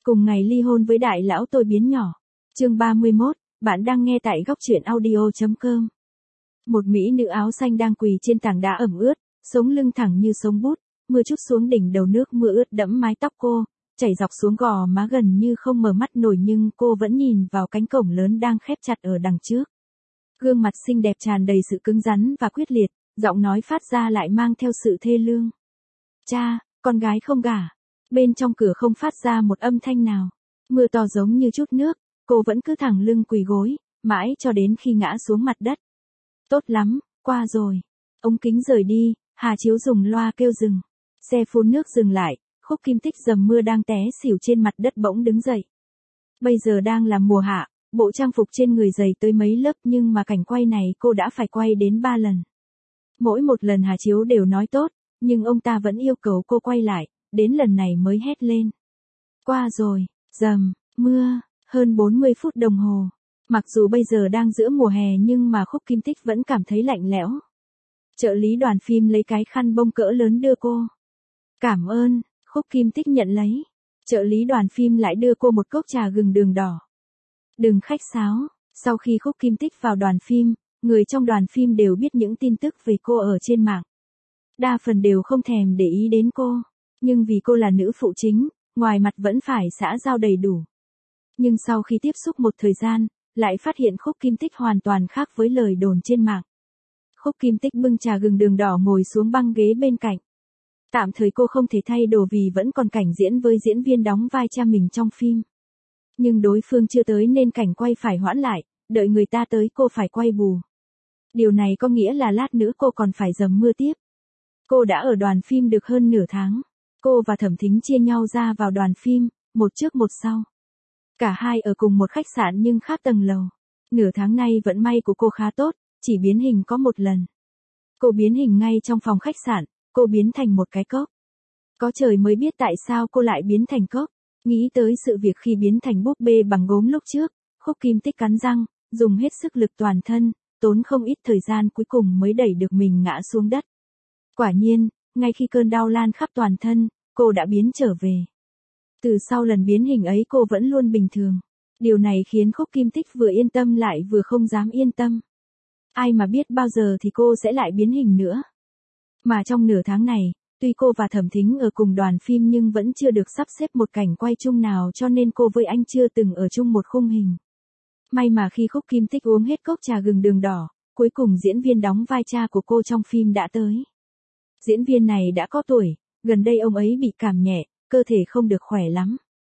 Cùng ngày ly hôn với đại lão tôi biến nhỏ. Chương 31, bạn đang nghe tại góc truyện audio.com. Một mỹ nữ áo xanh đang quỳ trên tảng đá ẩm ướt, sống lưng thẳng như sống bút, mưa trút xuống đỉnh đầu, nước mưa ướt đẫm mái tóc cô, chảy dọc xuống gò má gần như không mở mắt nổi, nhưng cô vẫn nhìn vào cánh cổng lớn đang khép chặt ở đằng trước. Gương mặt xinh đẹp tràn đầy sự cứng rắn và quyết liệt, giọng nói phát ra lại mang theo sự thê lương. Cha, con gái không gả. Bên trong cửa không phát ra một âm thanh nào. Mưa to giống như chút nước, cô vẫn cứ thẳng lưng quỳ gối, mãi cho đến khi ngã xuống mặt đất. Tốt lắm, qua rồi. Ống kính rời đi, Hà Chiếu dùng loa kêu dừng. Xe phun nước dừng lại, Khúc Kim Tích dầm mưa đang té xỉu trên mặt đất bỗng đứng dậy. Bây giờ đang là mùa hạ, bộ trang phục trên người dày tới mấy lớp, nhưng mà cảnh quay này cô đã phải quay đến 3 lần. Mỗi một lần Hà Chiếu đều nói tốt, nhưng ông ta vẫn yêu cầu cô quay lại, đến lần này mới hét lên. Qua rồi, dầm, mưa, hơn 40 phút đồng hồ. Mặc dù bây giờ đang giữa mùa hè nhưng mà Khúc Kim Tích vẫn cảm thấy lạnh lẽo. Trợ lý đoàn phim lấy cái khăn bông cỡ lớn đưa cô. Cảm ơn, Khúc Kim Tích nhận lấy. Trợ lý đoàn phim lại đưa cô một cốc trà gừng đường đỏ. Đừng khách sáo. Sau khi Khúc Kim Tích vào đoàn phim, người trong đoàn phim đều biết những tin tức về cô ở trên mạng. Đa phần đều không thèm để ý đến cô. Nhưng vì cô là nữ phụ chính, ngoài mặt vẫn phải xã giao đầy đủ. Nhưng sau khi tiếp xúc một thời gian, lại phát hiện Khúc Kim Tích hoàn toàn khác với lời đồn trên mạng. Khúc Kim Tích bưng trà gừng đường đỏ ngồi xuống băng ghế bên cạnh. Tạm thời cô không thể thay đồ vì vẫn còn cảnh diễn với diễn viên đóng vai cha mình trong phim. Nhưng đối phương chưa tới nên cảnh quay phải hoãn lại, đợi người ta tới cô phải quay bù. Điều này có nghĩa là lát nữa cô còn phải dầm mưa tiếp. Cô đã ở đoàn phim được hơn nửa tháng. Cô và Thẩm Thính chia nhau ra vào đoàn phim, một trước một sau. Cả hai ở cùng một khách sạn nhưng khác tầng lầu. Nửa tháng nay vận may của cô khá tốt, chỉ biến hình có một lần. Cô biến hình ngay trong phòng khách sạn, cô biến thành một cái cốc. Có trời mới biết tại sao cô lại biến thành cốc. Nghĩ tới sự việc khi biến thành búp bê bằng gốm lúc trước, Khúc Kim Tích cắn răng, dùng hết sức lực toàn thân, tốn không ít thời gian cuối cùng mới đẩy được mình ngã xuống đất. Quả nhiên, ngay khi cơn đau lan khắp toàn thân, cô đã biến trở về. Từ sau lần biến hình ấy cô vẫn luôn bình thường. Điều này khiến Khúc Kim Tích vừa yên tâm lại vừa không dám yên tâm. Ai mà biết bao giờ thì cô sẽ lại biến hình nữa. Mà trong nửa tháng này, tuy cô và Thẩm Thính ở cùng đoàn phim nhưng vẫn chưa được sắp xếp một cảnh quay chung nào, cho nên cô với anh chưa từng ở chung một khung hình. May mà khi Khúc Kim Tích uống hết cốc trà gừng đường đỏ, cuối cùng diễn viên đóng vai cha của cô trong phim đã tới. Diễn viên này đã có tuổi, gần đây ông ấy bị cảm nhẹ, cơ thể không được khỏe lắm.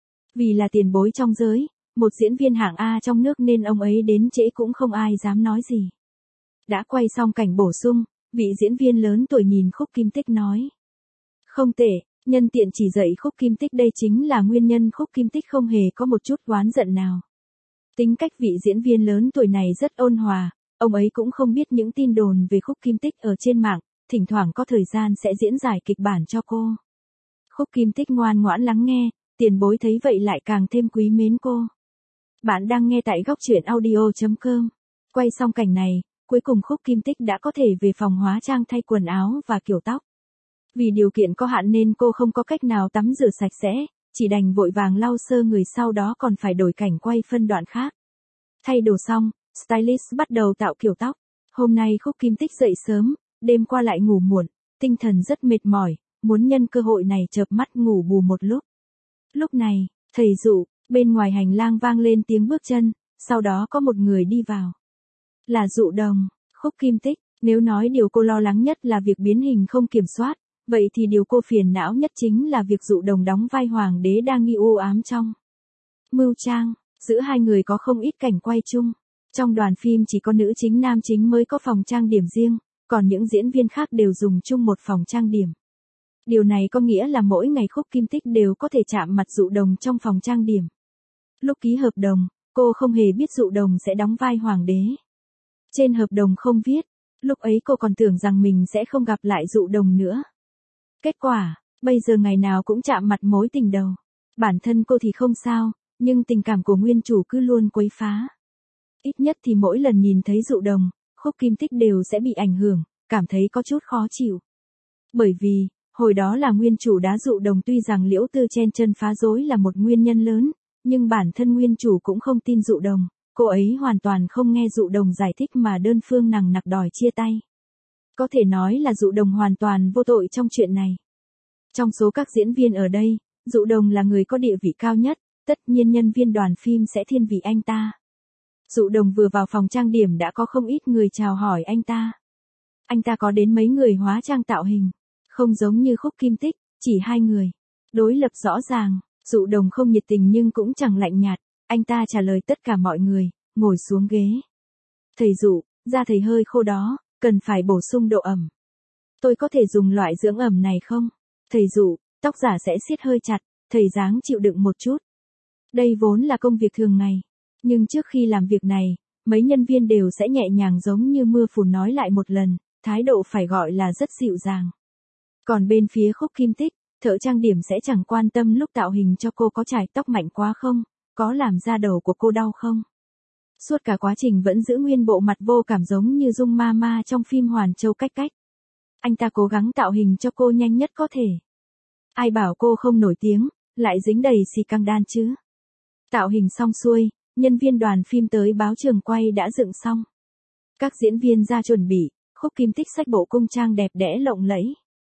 Vì là tiền bối trong giới, một diễn viên hạng A trong nước nên ông ấy đến trễ cũng không ai dám nói gì. Đã quay xong cảnh bổ sung, vị diễn viên lớn tuổi nhìn Khúc Kim Tích nói. Không tệ, nhân tiện chỉ dạy Khúc Kim Tích đây chính là nguyên nhân Khúc Kim Tích không hề có một chút oán giận nào. Tính cách vị diễn viên lớn tuổi này rất ôn hòa, ông ấy cũng không biết những tin đồn về Khúc Kim Tích ở trên mạng, thỉnh thoảng có thời gian sẽ diễn giải kịch bản cho cô. Khúc Kim Tích ngoan ngoãn lắng nghe, tiền bối thấy vậy lại càng thêm quý mến cô. Bạn đang nghe tại góc truyện audio.com. Quay xong cảnh này, cuối cùng Khúc Kim Tích đã có thể về phòng hóa trang thay quần áo và kiểu tóc. Vì điều kiện có hạn nên cô không có cách nào tắm rửa sạch sẽ, chỉ đành vội vàng lau sơ người, sau đó còn phải đổi cảnh quay phân đoạn khác. Thay đồ xong, stylist bắt đầu tạo kiểu tóc. Hôm nay Khúc Kim Tích dậy sớm, đêm qua lại ngủ muộn, tinh thần rất mệt mỏi, muốn nhân cơ hội này chợp mắt ngủ bù một lúc. Lúc này, thầy dụ, bên ngoài hành lang vang lên tiếng bước chân, sau đó có một người đi vào. Là Dụ Đồng. Khúc Kim Tích, nếu nói điều cô lo lắng nhất là việc biến hình không kiểm soát, vậy thì điều cô phiền não nhất chính là việc Dụ Đồng đóng vai hoàng đế đa nghi u ám trong Mưu Trang. Giữa hai người có không ít cảnh quay chung. Trong đoàn phim chỉ có nữ chính nam chính mới có phòng trang điểm riêng, còn những diễn viên khác đều dùng chung một phòng trang điểm. Điều này có nghĩa là mỗi ngày Khúc Kim Tích đều có thể chạm mặt Dụ Đồng trong phòng trang điểm. Lúc ký hợp đồng, cô không hề biết Dụ Đồng sẽ đóng vai hoàng đế. Trên hợp đồng không viết, lúc ấy cô còn tưởng rằng mình sẽ không gặp lại Dụ Đồng nữa. Kết quả, bây giờ ngày nào cũng chạm mặt mối tình đầu. Bản thân cô thì không sao, nhưng tình cảm của nguyên chủ cứ luôn quấy phá. Ít nhất thì mỗi lần nhìn thấy Dụ Đồng, Khúc Kim Tích đều sẽ bị ảnh hưởng, cảm thấy có chút khó chịu. Bởi vì, Hồi đó là nguyên chủ đá Dụ Đồng, tuy rằng Liễu Tư chen chân phá rối là một nguyên nhân lớn, nhưng bản thân nguyên chủ cũng không tin Dụ Đồng, cô ấy hoàn toàn không nghe Dụ Đồng giải thích mà đơn phương nằng nặc đòi chia tay. Có thể nói là Dụ Đồng hoàn toàn vô tội trong chuyện này. Trong số các diễn viên ở đây, Dụ Đồng là người có địa vị cao nhất, tất nhiên nhân viên đoàn phim sẽ thiên vị anh ta. Dụ Đồng vừa vào phòng trang điểm đã có không ít người chào hỏi anh ta. Anh ta có đến mấy người hóa trang tạo hình, không giống như Khúc Kim Tích, chỉ 2 người. Đối lập rõ ràng, Dụ Đồng không nhiệt tình nhưng cũng chẳng lạnh nhạt, anh ta trả lời tất cả mọi người, ngồi xuống ghế. Thầy Dụ, da thầy hơi khô đó, cần phải bổ sung độ ẩm. Tôi có thể dùng loại dưỡng ẩm này không? Thầy Dụ, tóc giả sẽ siết hơi chặt, thầy dáng chịu đựng một chút. Đây vốn là công việc thường ngày, nhưng trước khi làm việc này, mấy nhân viên đều sẽ nhẹ nhàng giống như mưa phùn nói lại một lần, thái độ phải gọi là rất dịu dàng. Còn bên phía Khúc Kim Tích, thợ trang điểm sẽ chẳng quan tâm lúc tạo hình cho cô có chải tóc mạnh quá không, có làm da đầu của cô đau không. Suốt cả quá trình vẫn giữ nguyên bộ mặt vô cảm giống như Dung Mama trong phim Hoàn Châu Cách Cách. Anh ta cố gắng tạo hình cho cô nhanh nhất có thể. Ai bảo cô không nổi tiếng, lại dính đầy xì căng đan chứ. Tạo hình xong xuôi, nhân viên đoàn phim tới báo trường quay đã dựng xong. Các diễn viên ra chuẩn bị, Khúc Kim Tích xách bộ cung trang đẹp đẽ lộng lẫy.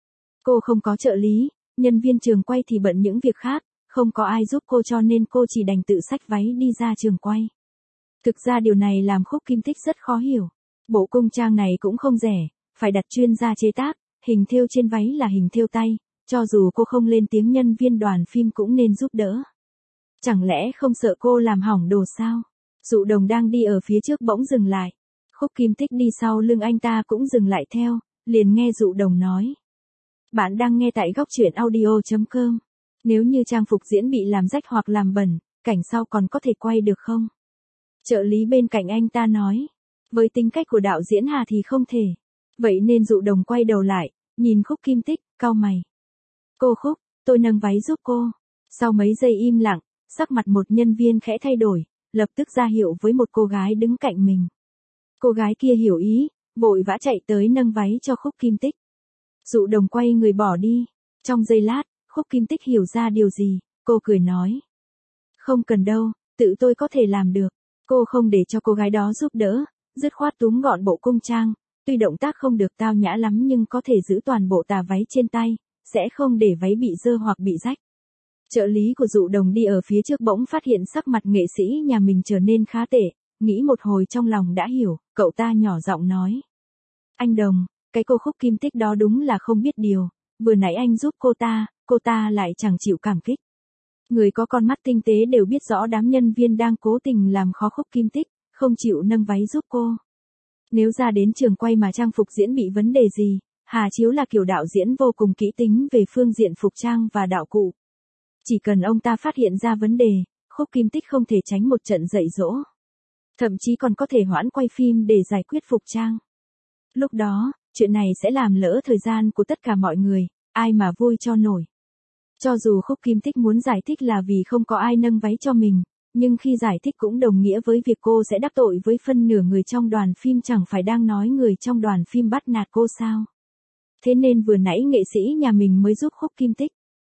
Cô không có trợ lý, nhân viên trường quay thì bận những việc khác, không có ai giúp cô cho nên cô chỉ đành tự xách váy đi ra trường quay. Thực ra điều này làm Khúc Kim Tích rất khó hiểu. Bộ cung trang này cũng không rẻ, phải đặt chuyên gia chế tác, hình thêu trên váy là hình thêu tay, cho dù cô không lên tiếng nhân viên đoàn phim cũng nên giúp đỡ. Chẳng lẽ không sợ cô làm hỏng đồ sao? Dụ Đồng đang đi ở phía trước bỗng dừng lại. Khúc Kim Tích đi sau lưng anh ta cũng dừng lại theo, liền nghe Dụ Đồng nói. Bạn đang nghe tại góc truyện audio.com. Nếu như trang phục diễn bị làm rách hoặc làm bẩn, cảnh sau còn có thể quay được không? Trợ lý bên cạnh anh ta nói. Với tính cách của đạo diễn Hà thì không thể. Vậy nên Dụ Đồng quay đầu lại, nhìn Khúc Kim Tích, cau mày. Cô Khúc, tôi nâng váy giúp cô. Sau mấy giây im lặng, sắc mặt một nhân viên khẽ thay đổi, lập tức ra hiệu với một cô gái đứng cạnh mình. Cô gái kia hiểu ý, vội vã chạy tới nâng váy cho Khúc Kim Tích. Dụ Đồng quay người bỏ đi. Trong giây lát, Khúc Kim Tích hiểu ra điều gì, cô cười nói. Không cần đâu, tự tôi có thể làm được. Cô không để cho cô gái đó giúp đỡ, dứt khoát túm gọn bộ cung trang, tuy động tác không được tao nhã lắm nhưng có thể giữ toàn bộ tà váy trên tay, sẽ không để váy bị dơ hoặc bị rách. Trợ lý của Dụ Đồng đi ở phía trước bỗng phát hiện sắc mặt nghệ sĩ nhà mình trở nên khá tệ, nghĩ một hồi trong lòng đã hiểu, cậu ta nhỏ giọng nói. Anh Đồng, cái cô Khúc Kim Tích đó đúng là không biết điều, vừa nãy anh giúp cô ta lại chẳng chịu cảm kích. Người có con mắt tinh tế đều biết rõ đám nhân viên đang cố tình làm khó Khúc Kim Tích, không chịu nâng váy giúp cô. Nếu ra đến trường quay mà trang phục diễn bị vấn đề gì, Hà Chiếu là kiểu đạo diễn vô cùng kỹ tính về phương diện phục trang và đạo cụ. Chỉ cần ông ta phát hiện ra vấn đề, Khúc Kim Tích không thể tránh một trận dạy dỗ. Thậm chí còn có thể hoãn quay phim để giải quyết phục trang. Lúc đó, chuyện này sẽ làm lỡ thời gian của tất cả mọi người, ai mà vui cho nổi. Cho dù Khúc Kim Tích muốn giải thích là vì không có ai nâng váy cho mình, nhưng khi giải thích cũng đồng nghĩa với việc cô sẽ đắc tội với phân nửa người trong đoàn phim, chẳng phải đang nói người trong đoàn phim bắt nạt cô sao. Thế nên vừa nãy nghệ sĩ nhà mình mới giúp Khúc Kim Tích.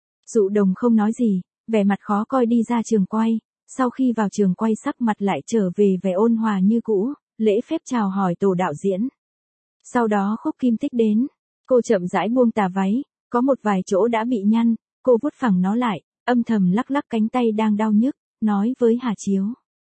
Dụ Đồng không nói gì, vẻ mặt khó coi đi ra trường quay, sau khi vào trường quay sắc mặt lại trở về vẻ ôn hòa như cũ, lễ phép chào hỏi tổ đạo diễn. Sau đó Khúc Kim Tích đến, cô chậm rãi buông tà váy, có một vài chỗ đã bị nhăn, cô vuốt phẳng nó lại, âm thầm lắc lắc cánh tay đang đau nhức, nói với Hà Chiếu.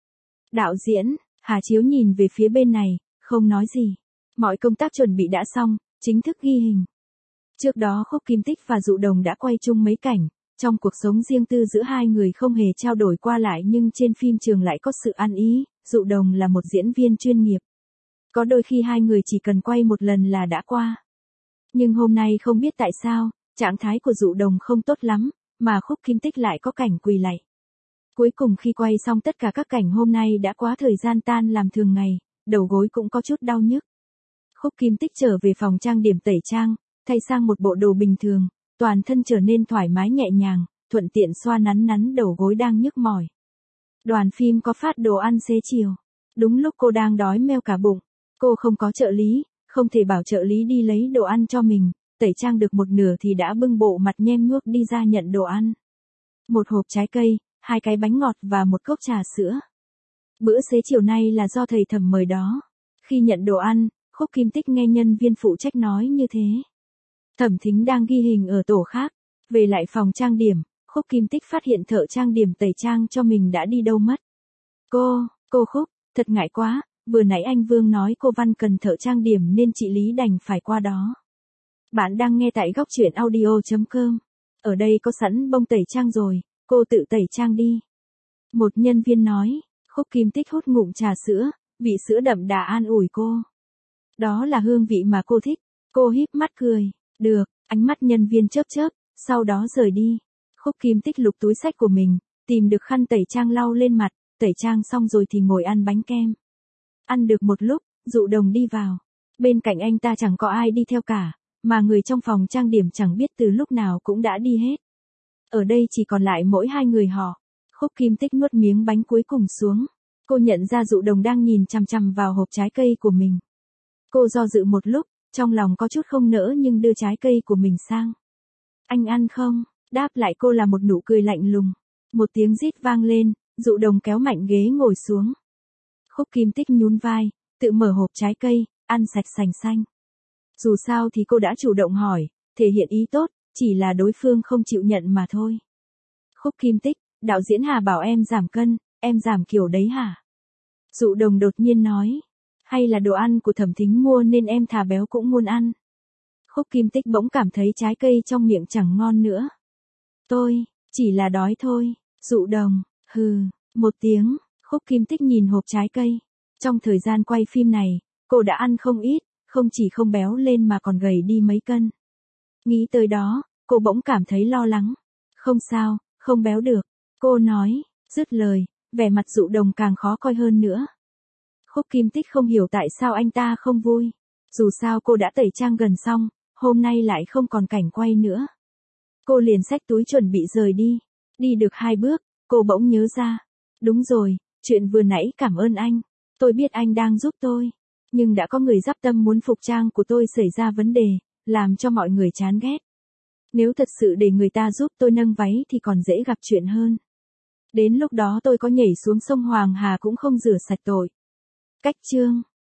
Đạo diễn, Hà Chiếu nhìn về phía bên này, không nói gì. Mọi công tác chuẩn bị đã xong, chính thức ghi hình. Trước đó Khúc Kim Tích và Dụ Đồng đã quay chung mấy cảnh, trong cuộc sống riêng tư giữa hai người không hề trao đổi qua lại nhưng trên phim trường lại có sự ăn ý, Dụ Đồng là một diễn viên chuyên nghiệp. Có đôi khi hai người chỉ cần quay một lần là đã qua. Nhưng hôm nay không biết tại sao, trạng thái của Dụ Đồng không tốt lắm, mà Khúc Kim Tích lại có cảnh quỳ lạy. Cuối cùng khi quay xong tất cả các cảnh hôm nay đã quá thời gian tan làm thường ngày, đầu gối cũng có chút đau nhức. Khúc Kim Tích trở về phòng trang điểm tẩy trang, thay sang một bộ đồ bình thường, toàn thân trở nên thoải mái nhẹ nhàng, thuận tiện xoa nắn nắn đầu gối đang nhức mỏi. Đoàn phim có phát đồ ăn xế chiều. Đúng lúc cô đang đói meo cả bụng, cô không có trợ lý, không thể bảo trợ lý đi lấy đồ ăn cho mình, tẩy trang được một nửa thì đã bưng bộ mặt nhem nhuốc đi ra nhận đồ ăn. Một hộp trái cây, 2 cái bánh ngọt và một cốc trà sữa. Bữa xế chiều nay là do thầy Thẩm mời đó. Khi nhận đồ ăn, Khúc Kim Tích nghe nhân viên phụ trách nói như thế. Thẩm Thính đang ghi hình ở tổ khác. Về lại phòng trang điểm, Khúc Kim Tích phát hiện thợ trang điểm tẩy trang cho mình đã đi đâu mất. Cô Khúc, thật ngại quá, vừa nãy anh Vương nói cô Văn cần thợ trang điểm nên chị Lý đành phải qua đó. Bạn đang nghe tại góc truyện audio.com. Ở đây có sẵn bông tẩy trang rồi, cô tự tẩy trang đi. Một nhân viên nói. Khúc Kim Tích hút ngụm trà sữa, vị sữa đậm đà an ủi cô. Đó là hương vị mà cô thích. Cô híp mắt cười. Được, ánh mắt nhân viên chớp chớp, sau đó rời đi. Khúc Kim Tích lục túi xách của mình, tìm được khăn tẩy trang lau lên mặt, tẩy trang xong rồi thì ngồi ăn bánh kem. Ăn được một lúc, Dụ Đồng đi vào. Bên cạnh anh ta chẳng có ai đi theo cả, mà người trong phòng trang điểm chẳng biết từ lúc nào cũng đã đi hết. Ở đây chỉ còn lại mỗi 2 người họ. Khúc Kim Tích nuốt miếng bánh cuối cùng xuống. Cô nhận ra Dụ Đồng đang nhìn chằm chằm vào hộp trái cây của mình. Cô do dự một lúc, trong lòng có chút không nỡ nhưng đưa trái cây của mình sang. Anh ăn không? Đáp lại cô là một nụ cười lạnh lùng. Một tiếng rít vang lên, Dụ Đồng kéo mạnh ghế ngồi xuống. Khúc Kim Tích nhún vai, tự mở hộp trái cây, ăn sạch sành xanh. Dù sao thì cô đã chủ động hỏi, thể hiện ý tốt, chỉ là đối phương không chịu nhận mà thôi. Khúc Kim Tích, đạo diễn Hà bảo em giảm cân, em giảm kiểu đấy hả? Dụ Đồng đột nhiên nói. Hay là đồ ăn của Thẩm Thính mua nên em thà béo cũng muốn ăn? Khúc Kim Tích bỗng cảm thấy trái cây trong miệng chẳng ngon nữa. Tôi, chỉ là đói thôi. Dụ Đồng, hừ, một tiếng, Khúc Kim Tích nhìn hộp trái cây. Trong thời gian quay phim này, cô đã ăn không ít, không chỉ không béo lên mà còn gầy đi mấy cân. Nghĩ tới đó, cô bỗng cảm thấy lo lắng. Không sao, không béo được. Cô nói, dứt lời, vẻ mặt Dụ Đồng càng khó coi hơn nữa. Khúc Kim Tích không hiểu tại sao anh ta không vui. Dù sao cô đã tẩy trang gần xong, hôm nay lại không còn cảnh quay nữa. Cô liền xách túi chuẩn bị rời đi. Đi được 2 bước, cô bỗng nhớ ra. Đúng rồi, chuyện vừa nãy cảm ơn anh. Tôi biết anh đang giúp tôi. Nhưng đã có người giáp tâm muốn phục trang của tôi xảy ra vấn đề, làm cho mọi người chán ghét. Nếu thật sự để người ta giúp tôi nâng váy thì còn dễ gặp chuyện hơn. Đến lúc đó tôi có nhảy xuống sông Hoàng Hà cũng không rửa sạch tội. Cách chương